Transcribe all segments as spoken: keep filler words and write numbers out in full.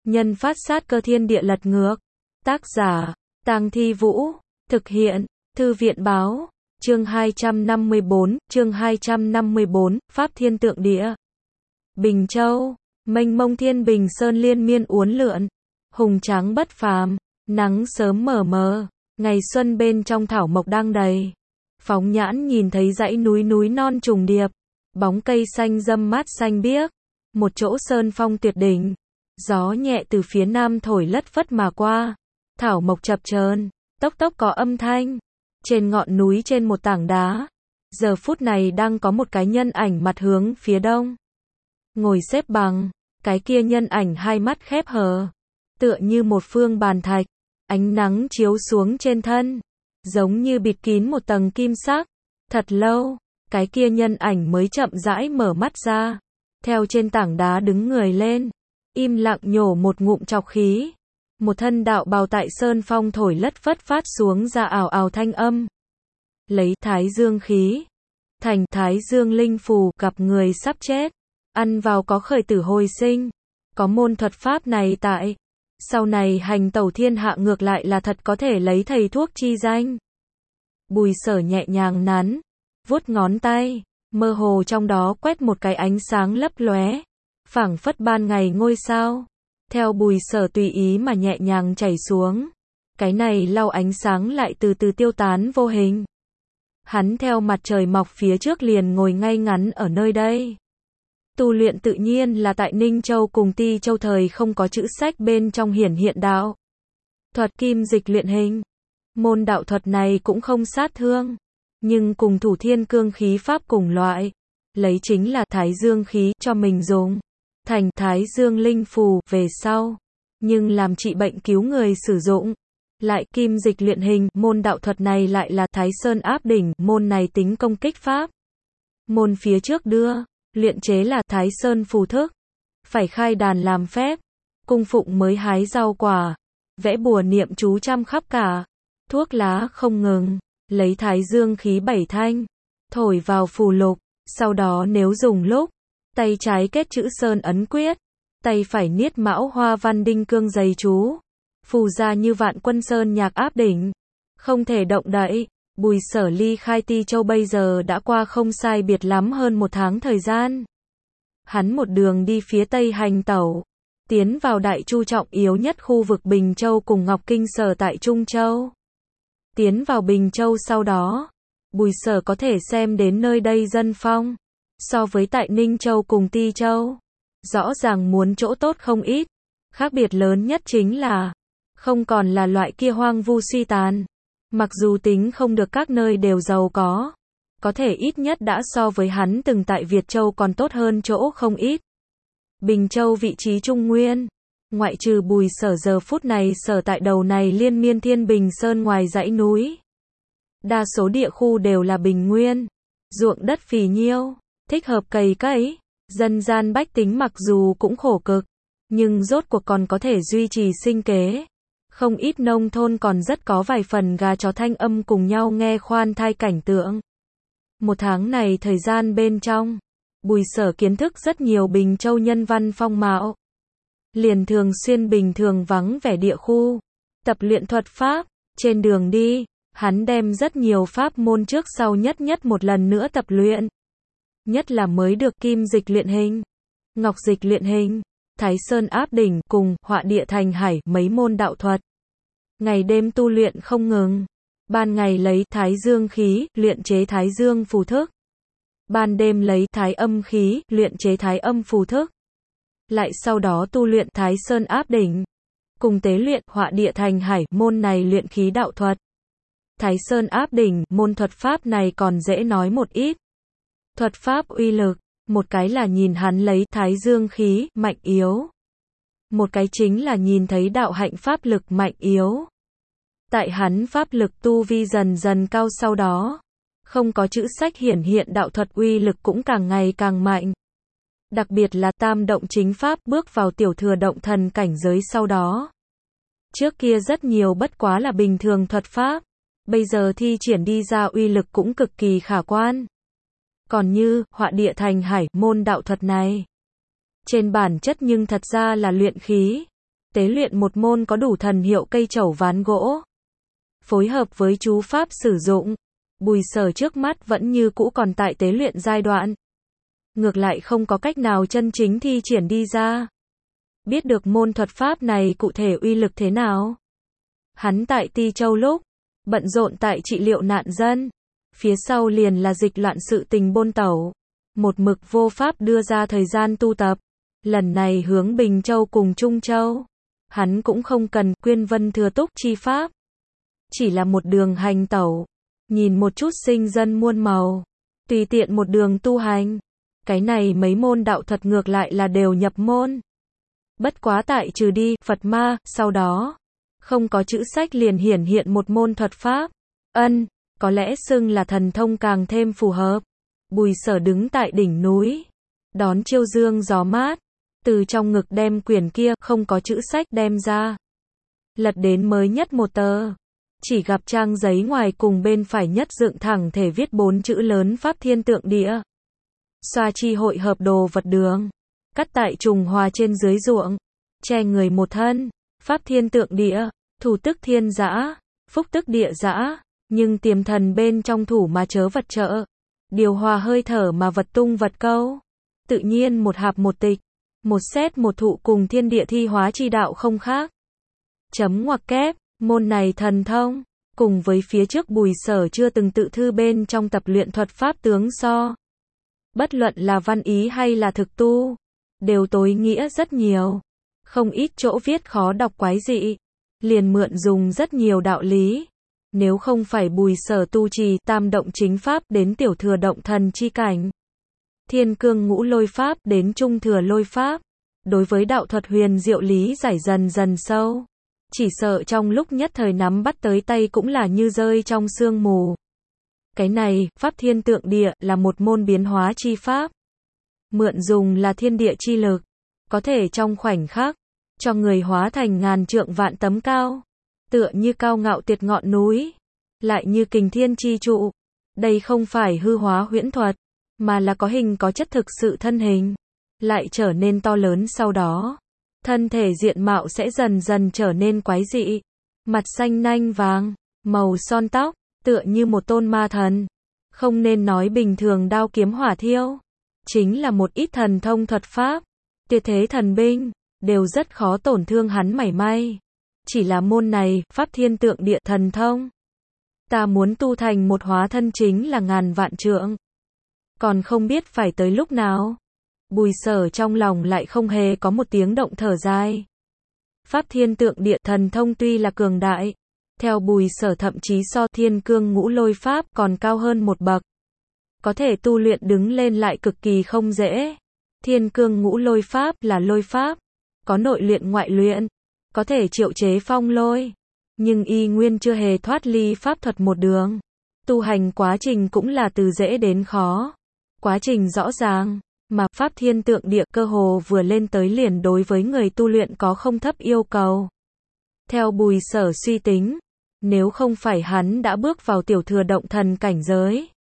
Nhân phát sát cơ thiên địa lật ngược. Tác giả, Tang Thi Vũ. Thực hiện, Thư viện báo. Chương hai trăm năm mươi bốn, chương hai trăm năm mươi bốn, Pháp Thiên Tượng Địa. Bình Châu, mênh mông thiên bình sơn liên miên uốn lượn, hùng tráng bất phàm, nắng sớm mờ mờ, ngày xuân bên trong thảo mộc đang đầy. Phóng nhãn nhìn thấy dãy núi núi non trùng điệp, bóng cây xanh râm mát xanh biếc, một chỗ sơn phong tuyệt đỉnh. Gió nhẹ từ phía nam thổi lất phất mà qua, thảo mộc chập chờn, tốc tốc có âm thanh. Trên ngọn núi trên một tảng đá, giờ phút này đang có một cái nhân ảnh mặt hướng phía đông. Ngồi xếp bằng, cái kia nhân ảnh hai mắt khép hờ, tựa như một phương bàn thạch, ánh nắng chiếu xuống trên thân, giống như bịt kín một tầng kim sắc. Thật lâu, cái kia nhân ảnh mới chậm rãi mở mắt ra, theo trên tảng đá đứng người lên, im lặng nhổ một ngụm trọc khí. Một thân đạo bào tại sơn phong thổi lất phất phát xuống ra ào ào thanh âm. Lấy thái dương khí, thành thái dương linh phù, gặp người sắp chết, ăn vào có khởi tử hồi sinh. Có môn thuật pháp này tại, sau này hành tẩu thiên hạ ngược lại là thật có thể lấy thầy thuốc chi danh. Bùi Sở nhẹ nhàng nắn, vuốt ngón tay, mơ hồ trong đó quét một cái ánh sáng lấp lóe, phảng phất ban ngày ngôi sao. Theo Bùi Sở tùy ý mà nhẹ nhàng chảy xuống, cái này lau ánh sáng lại từ từ tiêu tán vô hình. Hắn theo mặt trời mọc phía trước liền ngồi ngay ngắn ở nơi đây. Tu luyện tự nhiên là tại Ninh Châu cùng Ti Châu thời không có chữ sách bên trong hiển hiện đạo. Thuật kim dịch luyện hình. Môn đạo thuật này cũng không sát thương, nhưng cùng thủ thiên cương khí pháp cùng loại, lấy chính là thái dương khí cho mình dùng. Thành thái dương linh phù về sau, nhưng làm trị bệnh cứu người sử dụng. Lại kim dịch luyện hình, môn đạo thuật này lại là Thái Sơn áp đỉnh, môn này tính công kích pháp. Môn phía trước đưa, luyện chế là Thái Sơn phù thức, phải khai đàn làm phép, cung phụng mới hái rau quả, vẽ bùa niệm chú chăm khắp cả, thuốc lá không ngừng, lấy thái dương khí bảy thanh, thổi vào phù lục, sau đó nếu dùng lúc, tay trái kết chữ sơn ấn quyết, tay phải niết mão hoa văn đinh cương dày chú, phù ra như vạn quân sơn nhạc áp đỉnh, không thể động đậy. Bùi Sở ly khai Ti Châu bây giờ đã qua không sai biệt lắm hơn một tháng thời gian. Hắn một đường đi phía tây hành tẩu, tiến vào đại chu trọng yếu nhất khu vực Bình Châu cùng Ngọc Kinh sở tại Trung Châu. Tiến vào Bình Châu sau đó, Bùi Sở có thể xem đến nơi đây dân phong, so với tại Ninh Châu cùng Ti Châu, rõ ràng muốn chỗ tốt không ít. Khác biệt lớn nhất chính là, không còn là loại kia hoang vu suy tàn. Mặc dù tính không được các nơi đều giàu có, có thể ít nhất đã so với hắn từng tại Việt Châu còn tốt hơn chỗ không ít. Bình Châu vị trí trung nguyên, ngoại trừ Bùi Sở giờ phút này sở tại đầu này liên miên thiên bình sơn ngoài dãy núi. Đa số địa khu đều là bình nguyên, ruộng đất phì nhiêu, thích hợp cày cấy, dân gian bách tính mặc dù cũng khổ cực, nhưng rốt cuộc còn có thể duy trì sinh kế. Không ít nông thôn còn rất có vài phần gà chó thanh âm cùng nhau nghe khoan thai cảnh tượng. Một tháng này thời gian bên trong, Bùi Sở kiến thức rất nhiều Bình Châu nhân văn phong mạo. Liền thường xuyên bình thường vắng vẻ địa khu, tập luyện thuật pháp, trên đường đi, hắn đem rất nhiều pháp môn trước sau nhất nhất một lần nữa tập luyện. Nhất là mới được kim dịch luyện hình, ngọc dịch luyện hình, Thái Sơn áp đỉnh cùng họa địa thành hải mấy môn đạo thuật. Ngày đêm tu luyện không ngừng. Ban ngày lấy thái dương khí, luyện chế thái dương phù thức. Ban đêm lấy thái âm khí, luyện chế thái âm phù thức. Lại sau đó tu luyện Thái Sơn áp đỉnh. Cùng tế luyện họa địa thành hải, môn này luyện khí đạo thuật. Thái Sơn áp đỉnh, môn thuật pháp này còn dễ nói một ít. Thuật pháp uy lực, một cái là nhìn hắn lấy thái dương khí, mạnh yếu. Một cái chính là nhìn thấy đạo hạnh pháp lực mạnh yếu. Tại hắn pháp lực tu vi dần dần cao sau đó, không có chữ sách hiển hiện đạo thuật uy lực cũng càng ngày càng mạnh. Đặc biệt là tam động chính pháp bước vào tiểu thừa động thần cảnh giới sau đó. Trước kia rất nhiều bất quá là bình thường thuật pháp, bây giờ thi triển đi ra uy lực cũng cực kỳ khả quan. Còn như, họa địa thành hải, môn đạo thuật này, trên bản chất nhưng thật ra là luyện khí. tế luyện một môn có đủ thần hiệu cây trẩu ván gỗ. Phối hợp với chú pháp sử dụng, Bùi Sở trước mắt vẫn như cũ còn tại tế luyện giai đoạn. Ngược lại không có cách nào chân chính thi triển đi ra. Biết được môn thuật pháp này cụ thể uy lực thế nào. Hắn tại Ti Châu lúc, bận rộn tại trị liệu nạn dân. Phía sau liền là dịch loạn sự tình bôn tẩu. Một mực vô pháp đưa ra thời gian tu tập. Lần này hướng Bình Châu cùng Trung Châu. Hắn cũng không cần quyên vân thừa túc chi pháp. Chỉ là một đường hành tẩu. Nhìn một chút sinh dân muôn màu. Tùy tiện một đường tu hành. Cái này mấy môn đạo thuật ngược lại là đều nhập môn. Bất quá tại trừ đi Phật ma, sau đó. Không có chữ sách liền hiển hiện một môn thuật pháp. Ân, có lẽ xưng là thần thông càng thêm phù hợp. Bùi Sở đứng tại đỉnh núi. Đón chiêu dương gió mát. Từ trong ngực đem quyển kia không có chữ sách đem ra. Lật đến mới nhất một tờ. Chỉ gặp trang giấy ngoài cùng bên phải nhất dựng thẳng thể viết bốn chữ lớn Pháp Thiên Tượng Địa. Xoa chi hội hợp đồ vật đường. Cắt tại trùng hòa trên dưới ruộng. Che người một thân. Pháp Thiên Tượng Địa. Thủ tức thiên dã. Phúc tức địa dã. Nhưng tiềm thần bên trong thủ mà chớ vật trợ. Điều hòa hơi thở mà vật tung vật câu. Tự nhiên một hạp một tịch. Một xét một thụ cùng thiên địa thi hóa chi đạo không khác. Chấm ngoặc kép. Môn này thần thông. Cùng với phía trước Bùi Sở chưa từng tự thư bên trong tập luyện thuật pháp tướng so. Bất luận là văn ý hay là thực tu. Đều tối nghĩa rất nhiều. Không ít chỗ viết khó đọc quái dị. Liền mượn dùng rất nhiều đạo lý. Nếu không phải Bùi Sở tu trì tam động chính pháp đến tiểu thừa động thần chi cảnh. Thiên cương ngũ lôi pháp đến trung thừa lôi pháp. Đối với đạo thuật huyền diệu lý giải dần dần sâu. Chỉ sợ trong lúc nhất thời nắm bắt tới tay cũng là như rơi trong sương mù. Cái này, Pháp Thiên Tượng Địa, là một môn biến hóa chi pháp. Mượn dùng là thiên địa chi lực. Có thể trong khoảnh khắc, cho người hóa thành ngàn trượng vạn tấm cao. Tựa như cao ngạo tiệt ngọn núi. Lại như kình thiên chi trụ. Đây không phải hư hóa huyễn thuật, mà là có hình có chất thực sự thân hình. Lại trở nên to lớn sau đó. Thân thể diện mạo sẽ dần dần trở nên quái dị. Mặt xanh nanh vàng, màu son tóc, tựa như một tôn ma thần. Không nên nói bình thường đao kiếm hỏa thiêu. Chính là một ít thần thông thuật pháp. Tuyệt thế thần binh, đều rất khó tổn thương hắn mảy may. Chỉ là môn này, Pháp Thiên Tượng Địa thần thông. Ta muốn tu thành một hóa thân chính là ngàn vạn trượng. Còn không biết phải tới lúc nào. Bùi Sở trong lòng lại không hề có một tiếng động thở dài. Pháp Thiên Tượng Địa thần thông tuy là cường đại. Theo Bùi Sở thậm chí so thiên cương ngũ lôi pháp còn cao hơn một bậc. Có thể tu luyện đứng lên lại cực kỳ không dễ. Thiên cương ngũ lôi pháp là lôi pháp. Có nội luyện ngoại luyện. Có thể triệu chế phong lôi. Nhưng y nguyên chưa hề thoát ly pháp thuật một đường. Tu hành quá trình cũng là từ dễ đến khó. Quá trình rõ ràng. Mà Pháp Thiên Tượng Địa cơ hồ vừa lên tới liền đối với người tu luyện có không thấp yêu cầu. Theo Bùi Sở suy tính. Nếu không phải hắn đã bước vào tiểu thừa động thần cảnh giới.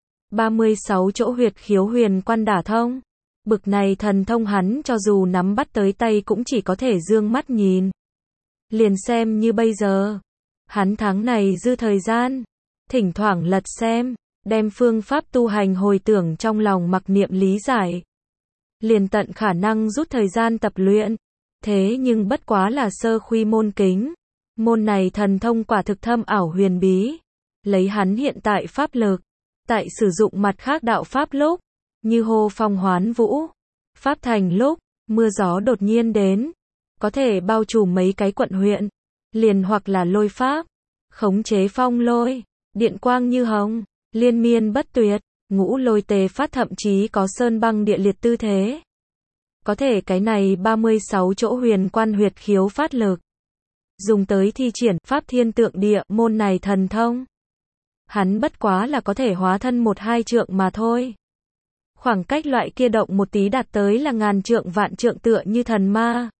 ba mươi sáu chỗ huyệt khiếu huyền quan đả thông. Bực này thần thông hắn cho dù nắm bắt tới tay cũng chỉ có thể dương mắt nhìn. Liền xem như bây giờ. Hắn tháng này dư thời gian. Thỉnh thoảng lật xem. Đem phương pháp tu hành hồi tưởng trong lòng mặc niệm lý giải. Liền tận khả năng rút thời gian tập luyện. Thế nhưng bất quá là sơ khuy môn kính. Môn này thần thông quả thực thâm ảo huyền bí. Lấy hắn hiện tại pháp lực. Tại sử dụng mặt khác đạo pháp lúc. Như hô phong hoán vũ. Pháp thành lúc. Mưa gió đột nhiên đến. Có thể bao trùm mấy cái quận huyện. Liền hoặc là lôi pháp. Khống chế phong lôi. Điện quang như hồng. Liên miên bất tuyệt. Ngũ lôi tề phát thậm chí có sơn băng địa liệt tư thế. Có thể cái này ba mươi sáu chỗ huyền quan huyệt khiếu phát lực. Dùng tới thi triển Pháp Thiên Tượng Địa môn này thần thông. Hắn bất quá là có thể hóa thân một hai trượng mà thôi. Khoảng cách loại kia động một tí đạt tới là ngàn trượng vạn trượng tựa như thần ma.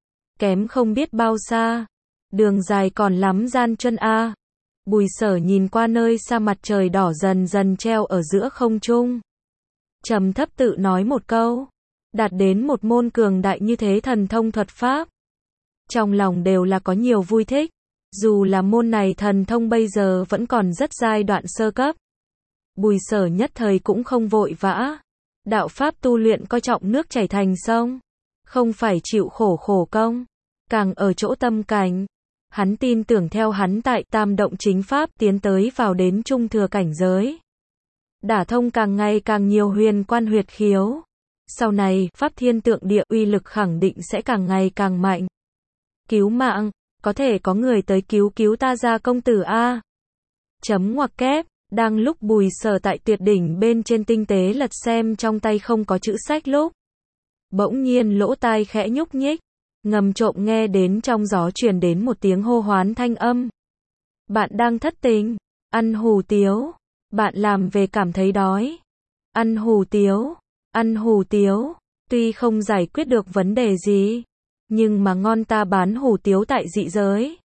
Kém không biết bao xa. Đường dài còn lắm gian chân a. Bùi Sở nhìn qua nơi xa mặt trời đỏ dần dần treo ở giữa không trung. Trầm thấp tự nói một câu. Đạt đến một môn cường đại như thế thần thông thuật pháp. trong lòng đều là có nhiều vui thích. Dù là môn này thần thông bây giờ vẫn còn rất giai đoạn sơ cấp. Bùi Sở nhất thời cũng không vội vã. Đạo pháp tu luyện coi trọng nước chảy thành sông, không phải chịu khổ khổ công, càng ở chỗ tâm cảnh. Hắn tin tưởng theo hắn tại tam động chính pháp tiến tới vào đến trung thừa cảnh giới. Đả thông càng ngày càng nhiều huyền quan huyệt khiếu. Sau này, pháp thiên tượng địa uy lực khẳng định sẽ càng ngày càng mạnh. Cứu mạng, có thể có người tới cứu cứu ta ra công tử a. Chấm ngoặc kép, đang lúc Bùi Sở tại tuyệt đỉnh bên trên tinh tế lật xem trong tay không có chữ sách lúc. Bỗng nhiên lỗ tai khẽ nhúc nhích, ngầm trộm nghe đến trong gió truyền đến một tiếng hô hoán thanh âm. Bạn đang thất tình, ăn hủ tiếu, bạn làm về cảm thấy đói. Ăn hủ tiếu, ăn hủ tiếu, tuy không giải quyết được vấn đề gì, nhưng mà ngon ta bán hủ tiếu tại dị giới.